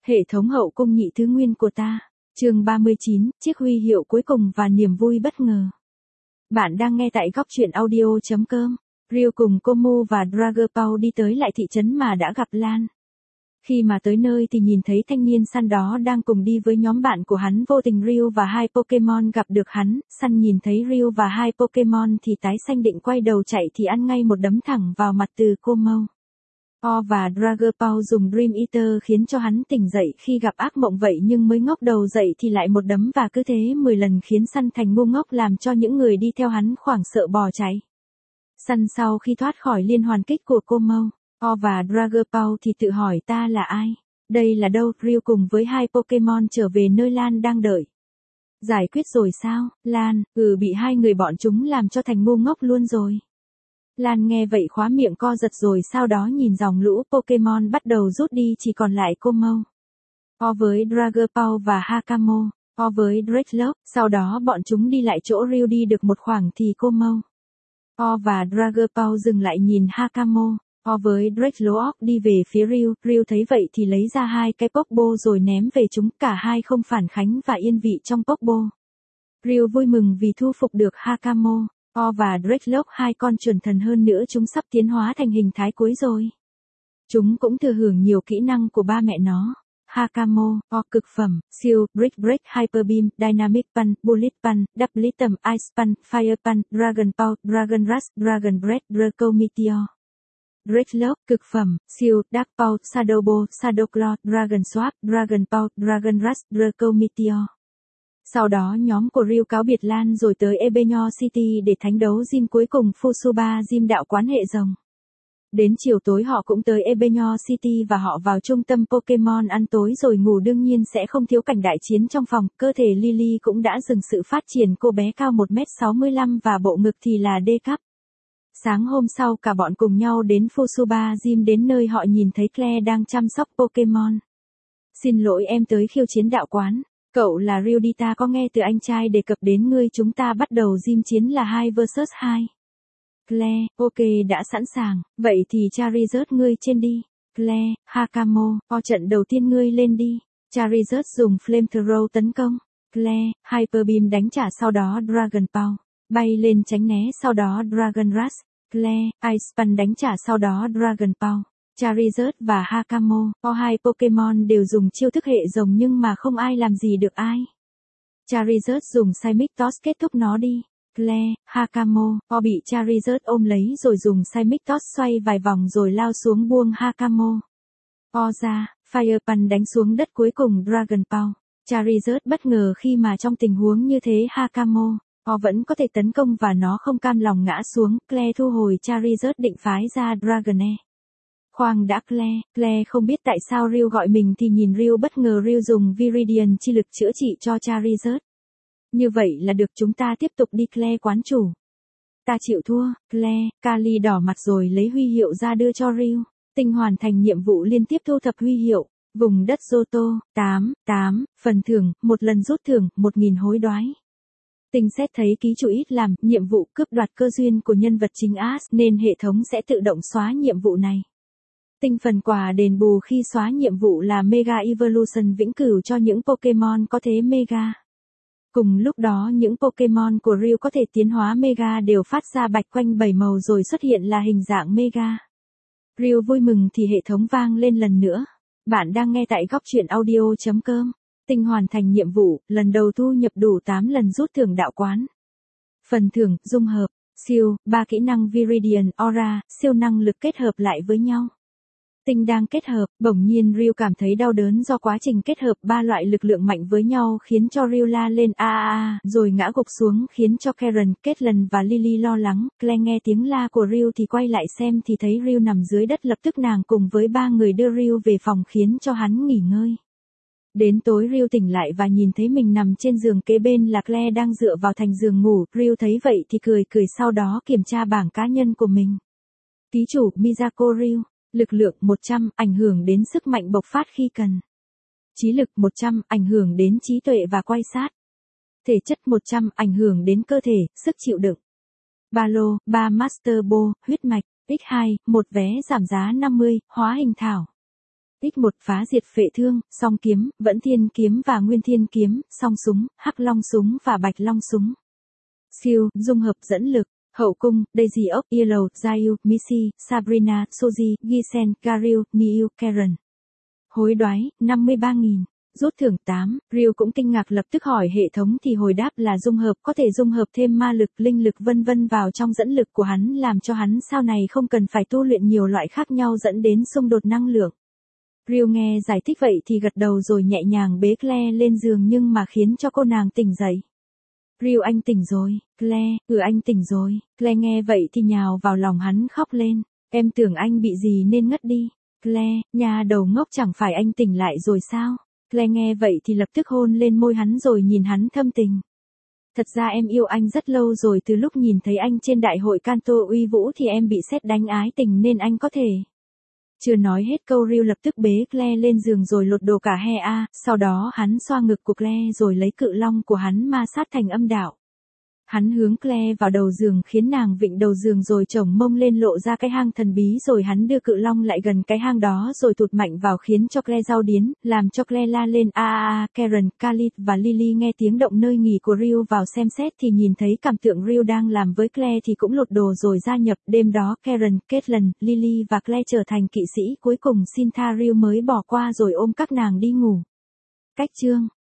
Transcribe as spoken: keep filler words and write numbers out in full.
Hệ thống hậu cung nhị thứ nguyên của ta. Chương ba mươi chín, chiếc huy hiệu cuối cùng và niềm vui bất ngờ. Bạn đang nghe tại góc truyện audio chấm com. Ryu cùng Como và Drager Paul đi tới lại thị trấn mà đã gặp Lan. Khi mà tới nơi thì nhìn thấy thanh niên săn đó đang cùng đi với nhóm bạn của hắn, vô tình Ryu và hai Pokemon gặp được hắn. Săn nhìn thấy Ryu và hai Pokemon thì tái xanh định quay đầu chạy thì ăn ngay một đấm thẳng vào mặt từ Como. O và Drager Paul dùng Dream Eater khiến cho hắn tỉnh dậy khi gặp ác mộng vậy nhưng mới ngóc đầu dậy thì lại một đấm và cứ thế mười lần khiến Săn thành ngu ngốc làm cho những người đi theo hắn hoảng sợ bỏ chạy. Săn sau khi thoát khỏi liên hoàn kích của Como, O và Drager Paul thì tự hỏi ta là ai? Đây là đâu? Ryu cùng với hai Pokemon trở về nơi Lan đang đợi. Giải quyết rồi sao? Lan, ừ bị hai người bọn chúng làm cho thành ngu ngốc luôn rồi. Lan nghe vậy khóa miệng co giật rồi sau đó nhìn dòng lũ Pokemon bắt đầu rút đi chỉ còn lại Como. O với Drager Paul và Hakamo, O với Drake, sau đó bọn chúng đi lại chỗ Ryu đi được một khoảng thì Como, O và Drager Paul dừng lại nhìn Hakamo, O với Drake đi về phía Ryu. Ryu thấy vậy thì lấy ra hai cái Pokeball rồi ném về chúng, cả hai không phản kháng và yên vị trong Pokeball. Ryu vui mừng vì thu phục được Hakamo. O và Drake, hai con chuẩn thần hơn nữa chúng sắp tiến hóa thành hình thái cuối rồi. Chúng cũng thừa hưởng nhiều kỹ năng của ba mẹ nó. Hakamo, O cực phẩm, siêu, Brick Break, Hyper Beam, Dynamic Punch, Bullet Punch, Double Tầm, Ice Punch, Fire Punch, Dragon Power, Dragon Rush, Dragon Breath, Draco Meteor. Drake, cực phẩm, siêu, Dark Power, Shadow Ball, Shadow Claw, Dragon Swap, Dragon Power, Dragon Rush, Draco Meteor. Sau đó nhóm của Ryu cáo biệt Lan rồi tới Ebenyo City để thánh đấu gym cuối cùng Fusuba Gym đạo quán hệ rồng. Đến chiều tối họ cũng tới Ebenyo City và họ vào trung tâm Pokemon ăn tối rồi ngủ, đương nhiên sẽ không thiếu cảnh đại chiến trong phòng. Cơ thể Lily cũng đã dừng sự phát triển, cô bé cao một mét sáu mươi lăm và bộ ngực thì là D cấp. Sáng hôm sau cả bọn cùng nhau đến Fusuba Gym, đến nơi họ nhìn thấy Claire đang chăm sóc Pokemon. Xin lỗi em tới khiêu chiến đạo quán. Cậu là Ryu đi, ta có nghe từ anh trai đề cập đến ngươi, chúng ta bắt đầu gym chiến là hai versus hai. Claire, ok đã sẵn sàng, vậy thì Charizard ngươi trên đi. Claire, Hakamo, O trận đầu tiên ngươi lên đi. Charizard dùng Flamethrower tấn công. Claire, Hyper Beam đánh trả, sau đó Dragon Power, bay lên tránh né, sau đó Dragon Rush. Claire, Ice Punch đánh trả, sau đó Dragon Power. Charizard và Hakamo, O hai Pokemon đều dùng chiêu thức hệ rồng nhưng mà không ai làm gì được ai. Charizard dùng Seismic Toss kết thúc nó đi. Claire, Hakamo, O bị Charizard ôm lấy rồi dùng Seismic Toss xoay vài vòng rồi lao xuống buông Hakamo. O ra, Fire Punch đánh xuống đất, cuối cùng Dragon Power. Charizard bất ngờ khi mà trong tình huống như thế Hakamo, O vẫn có thể tấn công và nó không cam lòng ngã xuống. Claire thu hồi Charizard định phái ra Dragonair. Khoan đã Claire, Claire không biết tại sao Ryu gọi mình thì nhìn Ryu bất ngờ Ryu dùng Viridian chi lực chữa trị cho Charizard. Như vậy là được, chúng ta tiếp tục đi. Claire quán chủ. Ta chịu thua. Claire, Kali đỏ mặt rồi lấy huy hiệu ra đưa cho Ryu. Tinh hoàn thành nhiệm vụ liên tiếp thu thập huy hiệu. Vùng đất Johto, tám, tám, phần thưởng, một lần rút thưởng, một nghìn hối đoái. Tinh xét thấy ký chủ ít làm nhiệm vụ cướp đoạt cơ duyên của nhân vật chính Ash nên hệ thống sẽ tự động xóa nhiệm vụ này. Tinh phần quà đền bù khi xóa nhiệm vụ là Mega Evolution vĩnh cửu cho những Pokemon có thế Mega. Cùng lúc đó những Pokemon của Ryu có thể tiến hóa Mega đều phát ra bạch quanh bảy màu rồi xuất hiện là hình dạng Mega. Ryu vui mừng thì hệ thống vang lên lần nữa. Bạn đang nghe tại góc truyện audio chấm com. Tinh hoàn thành nhiệm vụ, lần đầu thu nhập đủ tám lần rút thưởng đạo quán. Phần thưởng, dung hợp, siêu, ba kỹ năng Viridian Aura, siêu năng lực kết hợp lại với nhau. Tinh đang kết hợp, bỗng nhiên Ryu cảm thấy đau đớn do quá trình kết hợp ba loại lực lượng mạnh với nhau khiến cho Ryu la lên a a a, rồi ngã gục xuống khiến cho Karen, Caitlyn và Lily lo lắng. Claire nghe tiếng la của Ryu thì quay lại xem thì thấy Ryu nằm dưới đất, lập tức nàng cùng với ba người đưa Ryu về phòng khiến cho hắn nghỉ ngơi. Đến tối Ryu tỉnh lại và nhìn thấy mình nằm trên giường, kế bên là Claire đang dựa vào thành giường ngủ. Ryu thấy vậy thì cười cười, sau đó kiểm tra bảng cá nhân của mình. Ký chủ Miyako Ryu. Lực lượng một trăm, ảnh hưởng đến sức mạnh bộc phát khi cần. Trí lực một trăm, ảnh hưởng đến trí tuệ và quan sát. Thể chất một trăm, ảnh hưởng đến cơ thể, sức chịu đựng. Ba lô, ba Master Ball, huyết mạch, x hai, một vé giảm giá năm mươi, hóa hình thảo. X một phá diệt phệ thương, song kiếm, vẫn thiên kiếm và nguyên thiên kiếm, song súng, hắc long súng và bạch long súng. Siêu, dung hợp dẫn lực. Hậu cung, Daisy of Yellow, Zayu, Missy, Sabrina, Soji, Gisen, Garil, Niu, Karen. Hối đoái, năm mươi ba nghìn. Rút thưởng tám, Ryu cũng kinh ngạc lập tức hỏi hệ thống thì hồi đáp là dung hợp, có thể dung hợp thêm ma lực, linh lực vân vân vào trong dẫn lực của hắn làm cho hắn sau này không cần phải tu luyện nhiều loại khác nhau dẫn đến xung đột năng lượng. Ryu nghe giải thích vậy thì gật đầu rồi nhẹ nhàng bế Claire lên giường nhưng mà khiến cho cô nàng tỉnh dậy. Ryu anh tỉnh rồi, Claire, ừ anh tỉnh rồi. Claire nghe vậy thì nhào vào lòng hắn khóc lên. Em tưởng anh bị gì nên ngất đi. Claire, nhà đầu ngốc chẳng phải anh tỉnh lại rồi sao? Claire nghe vậy thì lập tức hôn lên môi hắn rồi nhìn hắn thâm tình. Thật ra em yêu anh rất lâu rồi, từ lúc nhìn thấy anh trên đại hội Canto uy vũ thì em bị sét đánh ái tình nên anh có thể. Chưa nói hết câu Ryu lập tức bế Claire lên giường rồi lột đồ cả he a, sau đó hắn xoa ngực của Claire rồi lấy cự long của hắn ma sát thành âm đạo. Hắn hướng Claire vào đầu giường khiến nàng vịn đầu giường rồi chổng mông lên lộ ra cái hang thần bí rồi hắn đưa cự long lại gần cái hang đó rồi tụt mạnh vào khiến cho Claire rau điến, làm cho Claire la lên a a a. Karen, Khalid và Lily nghe tiếng động nơi nghỉ của Ryu vào xem xét thì nhìn thấy cảm tượng Ryu đang làm với Claire thì cũng lột đồ rồi gia nhập. Đêm đó Karen, Caitlin, Lily và Claire trở thành kỵ sĩ, cuối cùng xin tha Ryu mới bỏ qua rồi ôm các nàng đi ngủ. Cách chương